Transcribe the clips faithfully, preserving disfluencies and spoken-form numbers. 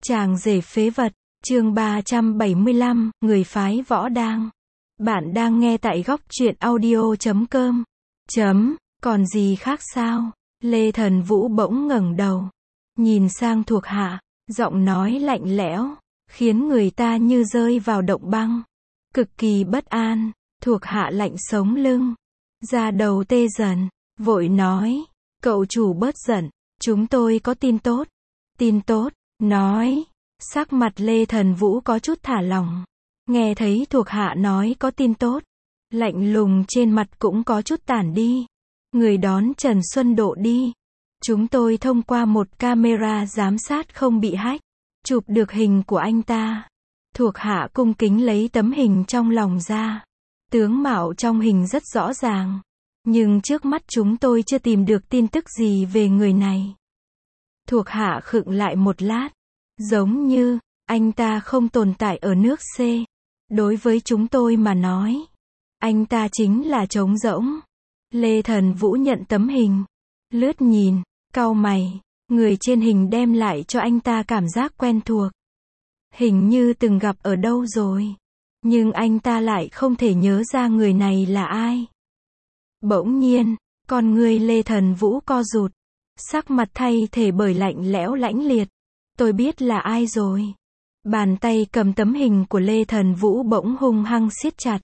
Chàng rể phế vật, chương ba trăm bảy mươi lăm, người phái võ đang. Bạn đang nghe tại góc truyện audio chấm com. Chấm, còn gì khác sao? Lê Thần Vũ bỗng ngẩng đầu, nhìn sang thuộc hạ, giọng nói lạnh lẽo, khiến người ta như rơi vào động băng. Cực kỳ bất an, thuộc hạ lạnh sống lưng, da đầu tê dần, vội nói, cậu chủ bớt giận, chúng tôi có tin tốt. Tin tốt, nói, sắc mặt Lê Thần Vũ có chút thả lỏng. Nghe thấy thuộc hạ nói có tin tốt, lạnh lùng trên mặt cũng có chút tản đi. Người đón Trần Xuân Độ đi. Chúng tôi thông qua một camera giám sát không bị hack, chụp được hình của anh ta. Thuộc hạ cung kính lấy tấm hình trong lòng ra. Tướng mạo trong hình rất rõ ràng, nhưng trước mắt chúng tôi chưa tìm được tin tức gì về người này. Thuộc hạ khựng lại một lát, giống như anh ta không tồn tại ở nước C. Đối với chúng tôi mà nói, anh ta chính là trống rỗng. Lê Thần Vũ nhận tấm hình, lướt nhìn, cau mày. Người trên hình đem lại cho anh ta cảm giác quen thuộc, hình như từng gặp ở đâu rồi, nhưng anh ta lại không thể nhớ ra người này là ai. Bỗng nhiên, con người Lê Thần Vũ co rụt, sắc mặt thay thể bởi lạnh lẽo lãnh liệt. Tôi biết là ai rồi. Bàn tay cầm tấm hình của Lê Thần Vũ bỗng hung hăng siết chặt.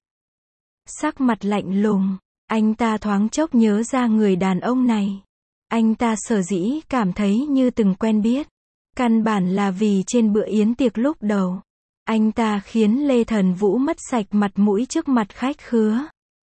Sắc mặt lạnh lùng, anh ta thoáng chốc nhớ ra người đàn ông này. Anh ta sở dĩ cảm thấy như từng quen biết, căn bản là vì trên bữa yến tiệc lúc đầu, anh ta khiến Lê Thần Vũ mất sạch mặt mũi trước mặt khách khứa.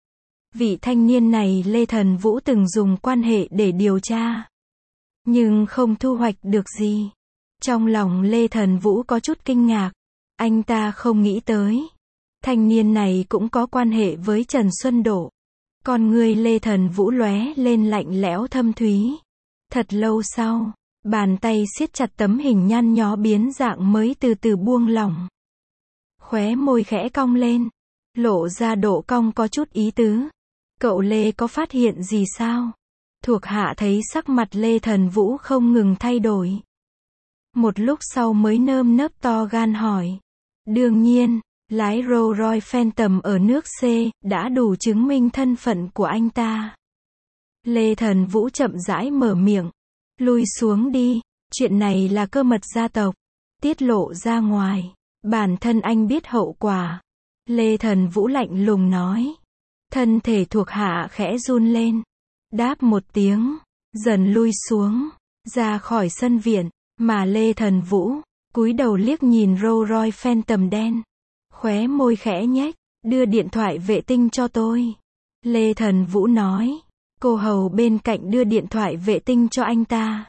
Vị thanh niên này Lê Thần Vũ từng dùng quan hệ để điều tra, nhưng không thu hoạch được gì. Trong lòng Lê Thần Vũ có chút kinh ngạc, anh ta không nghĩ tới thanh niên này cũng có quan hệ với Trần Xuân Độ. Con người Lê Thần Vũ lóe lên lạnh lẽo thâm thúy. Thật lâu sau, bàn tay siết chặt tấm hình nhăn nhó biến dạng mới từ từ buông lỏng. Khóe môi khẽ cong lên, lộ ra độ cong có chút ý tứ. Cậu Lê có phát hiện gì sao? Thuộc hạ thấy sắc mặt Lê Thần Vũ không ngừng thay đổi. Một lúc sau mới nơm nớp to gan hỏi. Đương nhiên, lái Rolls Royce Phantom ở nước C, đã đủ chứng minh thân phận của anh ta. Lê Thần Vũ chậm rãi mở miệng. Lui xuống đi, chuyện này là cơ mật gia tộc. Tiết lộ ra ngoài, bản thân anh biết hậu quả. Lê Thần Vũ lạnh lùng nói. Thân thể thuộc hạ khẽ run lên. Đáp một tiếng, dần lui xuống, ra khỏi sân viện, mà Lê Thần Vũ, cúi đầu liếc nhìn Rolls Royce Phantom đen. Khóe môi khẽ nhếch, đưa điện thoại vệ tinh cho tôi. Lê Thần Vũ nói. Cô hầu bên cạnh đưa điện thoại vệ tinh cho anh ta.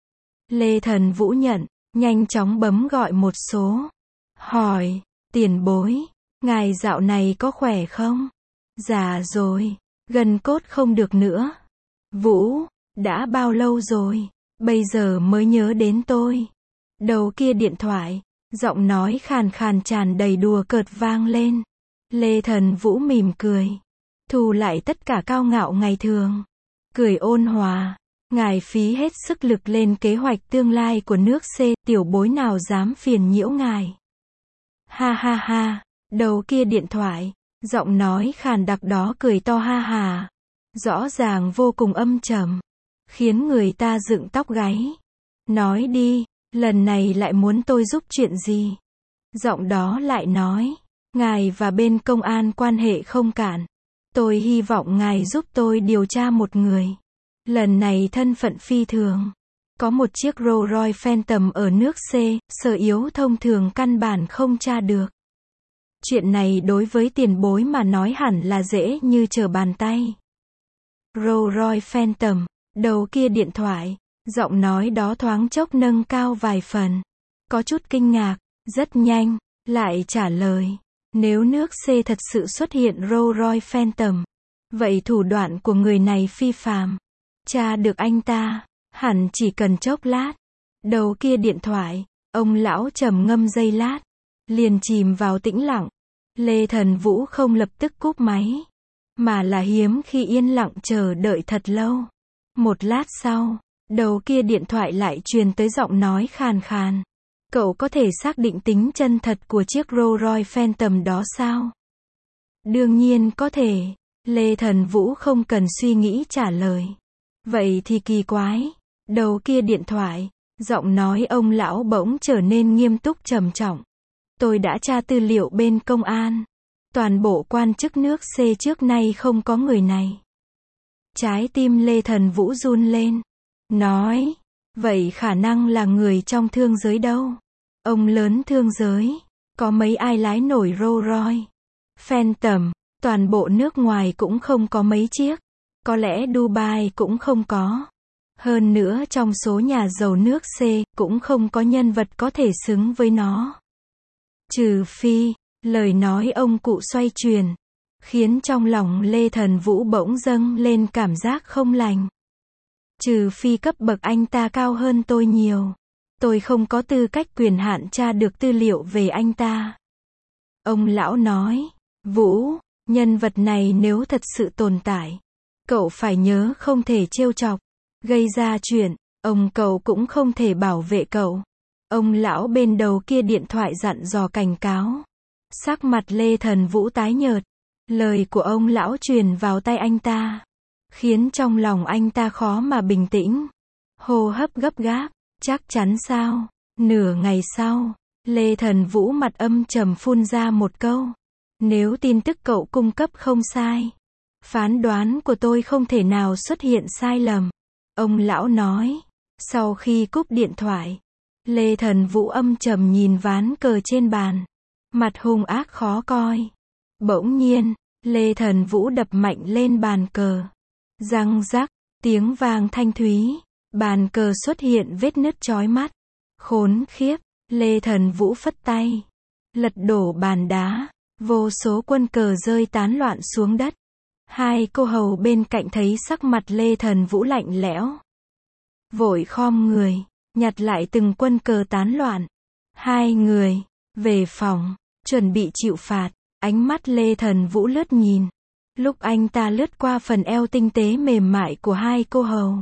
Lê Thần Vũ nhận, nhanh chóng bấm gọi một số. Hỏi, tiền bối, ngài dạo này có khỏe không? Già rồi, gần cốt không được nữa. Vũ, đã bao lâu rồi, bây giờ mới nhớ đến tôi. Đầu kia điện thoại, giọng nói khàn khàn tràn đầy đùa cợt vang lên. Lê Thần Vũ mỉm cười, thu lại tất cả cao ngạo ngày thường, cười ôn hòa. Ngài phí hết sức lực lên kế hoạch tương lai của nước C, tiểu bối nào dám phiền nhiễu ngài. Ha ha ha, đầu kia điện thoại, giọng nói khàn đặc đó cười to ha hà, rõ ràng vô cùng âm trầm, khiến người ta dựng tóc gáy. Nói đi, lần này lại muốn tôi giúp chuyện gì? Giọng đó lại nói, ngài và bên công an quan hệ không cạn. Tôi hy vọng ngài giúp tôi điều tra một người. Lần này thân phận phi thường. Có một chiếc Rolls Royce Phantom ở nước C, sở yếu thông thường căn bản không tra được. Chuyện này đối với tiền bối mà nói hẳn là dễ như trở bàn tay. Rolls Royce Phantom, đầu kia điện thoại, giọng nói đó thoáng chốc nâng cao vài phần. Có chút kinh ngạc, rất nhanh, lại trả lời. Nếu nước C thật sự xuất hiện Rolls Royce Phantom, vậy thủ đoạn của người này phi phàm. Tra được anh ta, hẳn chỉ cần chốc lát. Đầu kia điện thoại, ông lão trầm ngâm giây lát, liền chìm vào tĩnh lặng. Lê Thần Vũ không lập tức cúp máy, mà là hiếm khi yên lặng chờ đợi thật lâu. Một lát sau, đầu kia điện thoại lại truyền tới giọng nói khàn khàn. Cậu có thể xác định tính chân thật của chiếc Rolls Royce Phantom đó sao? Đương nhiên có thể. Lê Thần Vũ không cần suy nghĩ trả lời. Vậy thì kỳ quái. Đầu kia điện thoại, giọng nói ông lão bỗng trở nên nghiêm túc trầm trọng. Tôi đã tra tư liệu bên công an. Toàn bộ quan chức nước C trước nay không có người này. Trái tim Lê Thần Vũ run lên. Nói, vậy khả năng là người trong thương giới đâu? Ông lớn thương giới, có mấy ai lái nổi Rolls Royce Phantom, toàn bộ nước ngoài cũng không có mấy chiếc. Có lẽ Dubai cũng không có. Hơn nữa trong số nhà giàu nước C, cũng không có nhân vật có thể xứng với nó. Trừ phi, lời nói ông cụ xoay chuyển, khiến trong lòng Lê Thần Vũ bỗng dâng lên cảm giác không lành. Trừ phi cấp bậc anh ta cao hơn tôi nhiều. Tôi không có tư cách quyền hạn tra được tư liệu về anh ta. Ông lão nói, Vũ, nhân vật này nếu thật sự tồn tại, cậu phải nhớ không thể trêu chọc, gây ra chuyện, ông cậu cũng không thể bảo vệ cậu. Ông lão bên đầu kia điện thoại dặn dò cảnh cáo. Sắc mặt Lê Thần Vũ tái nhợt. Lời của ông lão truyền vào tai anh ta, khiến trong lòng anh ta khó mà bình tĩnh. Hô hấp gấp gáp. Chắc chắn sao? Nửa ngày sau, Lê Thần Vũ mặt âm trầm phun ra một câu. Nếu tin tức cậu cung cấp không sai, phán đoán của tôi không thể nào xuất hiện sai lầm. Ông lão nói. Sau khi cúp điện thoại, Lê Thần Vũ âm trầm nhìn ván cờ trên bàn. Mặt hung ác khó coi. Bỗng nhiên, Lê Thần Vũ đập mạnh lên bàn cờ. Răng rắc, tiếng vang thanh thúy. Bàn cờ xuất hiện vết nứt chói mắt. Khốn khiếp, Lê Thần Vũ phất tay. Lật đổ bàn đá. Vô số quân cờ rơi tán loạn xuống đất. Hai cô hầu bên cạnh thấy sắc mặt Lê Thần Vũ lạnh lẽo. Vội khom người, nhặt lại từng quân cờ tán loạn. Hai người, về phòng, chuẩn bị chịu phạt. Ánh mắt Lê Thần Vũ lướt nhìn. Lúc anh ta lướt qua phần eo tinh tế mềm mại của hai cô hầu,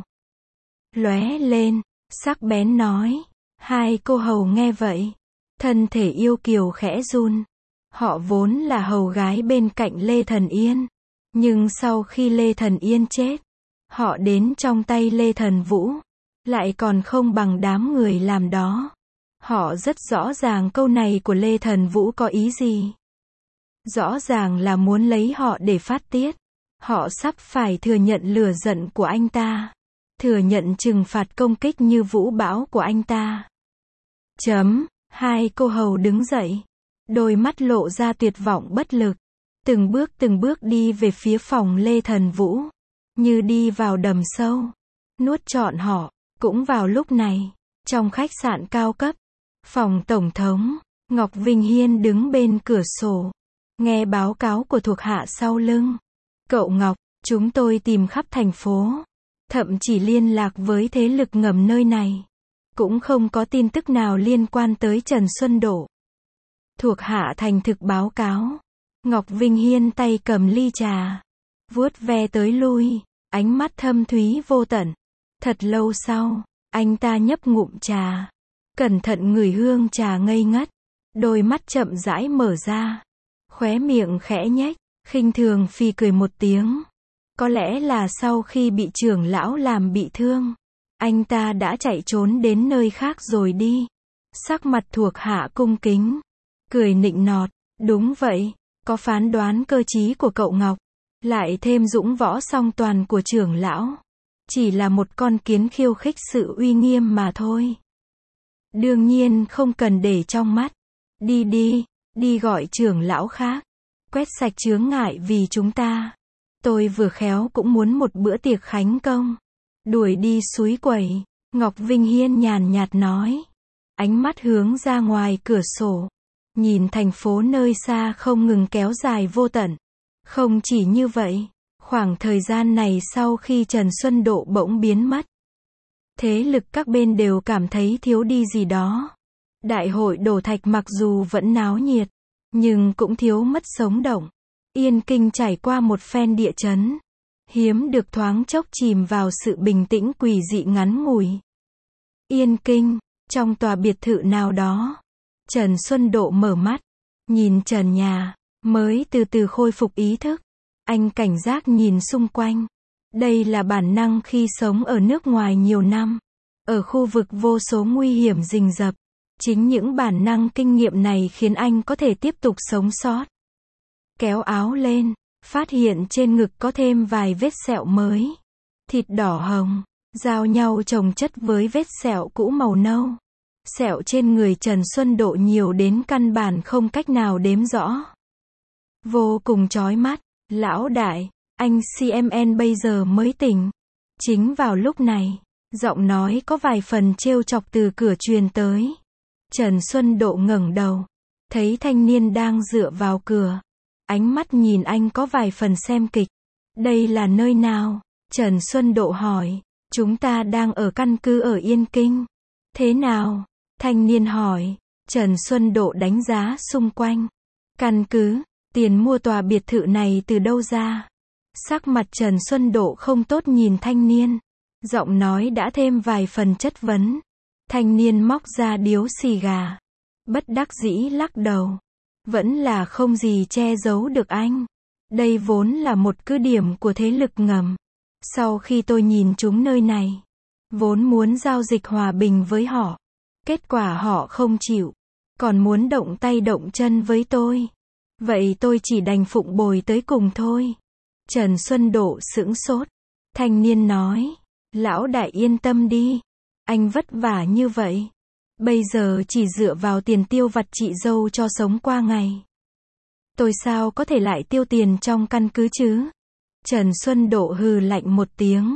lóe lên, sắc bén nói. Hai cô hầu nghe vậy, thân thể yêu kiều khẽ run. Họ vốn là hầu gái bên cạnh Lê Thần Yên. Nhưng sau khi Lê Thần Yên chết, họ đến trong tay Lê Thần Vũ, lại còn không bằng đám người làm đó. Họ rất rõ ràng câu này của Lê Thần Vũ có ý gì. Rõ ràng là muốn lấy họ để phát tiết. Họ sắp phải thừa nhận lửa giận của anh ta. Thừa nhận trừng phạt công kích như vũ bão của anh ta. Chấm, hai cô hầu đứng dậy. Đôi mắt lộ ra tuyệt vọng bất lực. Từng bước từng bước đi về phía phòng Lê Thần Vũ. Như đi vào đầm sâu. Nuốt trọn họ. Cũng vào lúc này, trong khách sạn cao cấp, phòng tổng thống, Ngọc Vinh Hiên đứng bên cửa sổ. Nghe báo cáo của thuộc hạ sau lưng. Cậu Ngọc, chúng tôi tìm khắp thành phố. Thậm chỉ liên lạc với thế lực ngầm nơi này. Cũng không có tin tức nào liên quan tới Trần Xuân Độ. Thuộc hạ thành thực báo cáo. Ngọc Vinh Hiên tay cầm ly trà. Vuốt ve tới lui. Ánh mắt thâm thúy vô tận. Thật lâu sau, anh ta nhấp ngụm trà. Cẩn thận ngửi hương trà ngây ngất. Đôi mắt chậm rãi mở ra. Khóe miệng khẽ nhếch, khinh thường phì cười một tiếng. Có lẽ là sau khi bị trưởng lão làm bị thương, anh ta đã chạy trốn đến nơi khác rồi đi. Sắc mặt thuộc hạ cung kính, cười nịnh nọt. Đúng vậy, có phán đoán cơ trí của cậu Ngọc, lại thêm dũng võ song toàn của trưởng lão. Chỉ là một con kiến khiêu khích sự uy nghiêm mà thôi. Đương nhiên không cần để trong mắt. Đi đi, đi gọi trưởng lão khác. Quét sạch chướng ngại vì chúng ta. Tôi vừa khéo cũng muốn một bữa tiệc khánh công. Đuổi đi suối quẩy. Ngọc Vinh Hiên nhàn nhạt nói. Ánh mắt hướng ra ngoài cửa sổ. Nhìn thành phố nơi xa không ngừng kéo dài vô tận. Không chỉ như vậy, khoảng thời gian này sau khi Trần Xuân Độ bỗng biến mất, thế lực các bên đều cảm thấy thiếu đi gì đó. Đại hội đổ thạch mặc dù vẫn náo nhiệt, nhưng cũng thiếu mất sống động. Yên Kinh trải qua một phen địa chấn, hiếm được thoáng chốc chìm vào sự bình tĩnh quỷ dị ngắn ngủi. Yên Kinh, Trong tòa biệt thự nào đó, Trần Xuân Độ mở mắt, nhìn trần nhà, mới từ từ khôi phục ý thức. Anh cảnh giác nhìn xung quanh. Đây là bản năng khi sống ở nước ngoài nhiều năm, ở khu vực vô số nguy hiểm rình rập. Chính những bản năng kinh nghiệm này khiến anh có thể tiếp tục sống sót. Kéo áo lên, phát hiện trên ngực có thêm vài vết sẹo mới. Thịt đỏ hồng, giao nhau chồng chất với vết sẹo cũ màu nâu. Sẹo trên người Trần Xuân Độ nhiều đến căn bản không cách nào đếm rõ. Vô cùng chói mắt. Lão đại, anh xê em en bây giờ mới tỉnh. Chính vào lúc này, giọng nói có vài phần trêu chọc từ cửa truyền tới. Trần Xuân Độ ngẩng đầu, thấy thanh niên đang dựa vào cửa. Ánh mắt nhìn anh có vài phần xem kịch. Đây là nơi nào? Trần Xuân Độ hỏi. Chúng ta đang ở căn cứ ở Yên Kinh. Thế nào? Thanh niên hỏi. Trần Xuân Độ đánh giá xung quanh. Căn cứ, tiền mua tòa biệt thự này từ đâu ra? Sắc mặt Trần Xuân Độ không tốt nhìn thanh niên. Giọng nói đã thêm vài phần chất vấn. Thanh niên móc ra điếu xì gà. Bất đắc dĩ lắc đầu. Vẫn là không gì che giấu được anh. Đây vốn là một cứ điểm của thế lực ngầm. Sau khi tôi nhìn chúng nơi này, vốn muốn giao dịch hòa bình với họ. Kết quả họ không chịu. Còn muốn động tay động chân với tôi. Vậy tôi chỉ đành phụng bồi tới cùng thôi. Trần Xuân Độ sững sốt. Thanh niên nói. Lão đại yên tâm đi. Anh vất vả như vậy. Bây giờ chỉ dựa vào tiền tiêu vặt chị dâu cho sống qua ngày. Tôi sao có thể lại tiêu tiền trong căn cứ chứ? Trần Xuân Độ hừ lạnh một tiếng.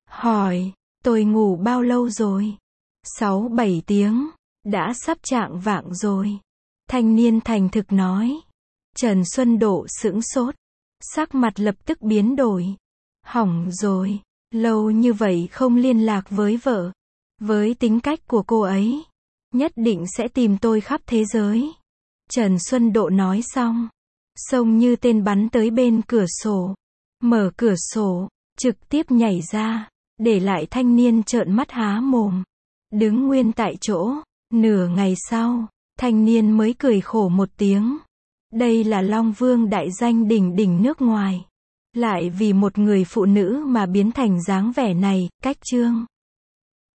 Hỏi. Tôi ngủ bao lâu rồi? Sáu bảy tiếng. Đã sắp chạng vạng rồi. Thanh niên thành thực nói. Trần Xuân Độ sững sốt. Sắc mặt lập tức biến đổi. Hỏng rồi. Lâu như vậy không liên lạc với vợ. Với tính cách của cô ấy, nhất định sẽ tìm tôi khắp thế giới. Trần Xuân Độ nói xong, xông như tên bắn tới bên cửa sổ. Mở cửa sổ, trực tiếp nhảy ra, để lại thanh niên trợn mắt há mồm. Đứng nguyên tại chỗ. Nửa ngày sau, thanh niên mới cười khổ một tiếng. Đây là Long Vương đại danh đỉnh đỉnh nước ngoài. Lại vì một người phụ nữ mà biến thành dáng vẻ này, cách chương.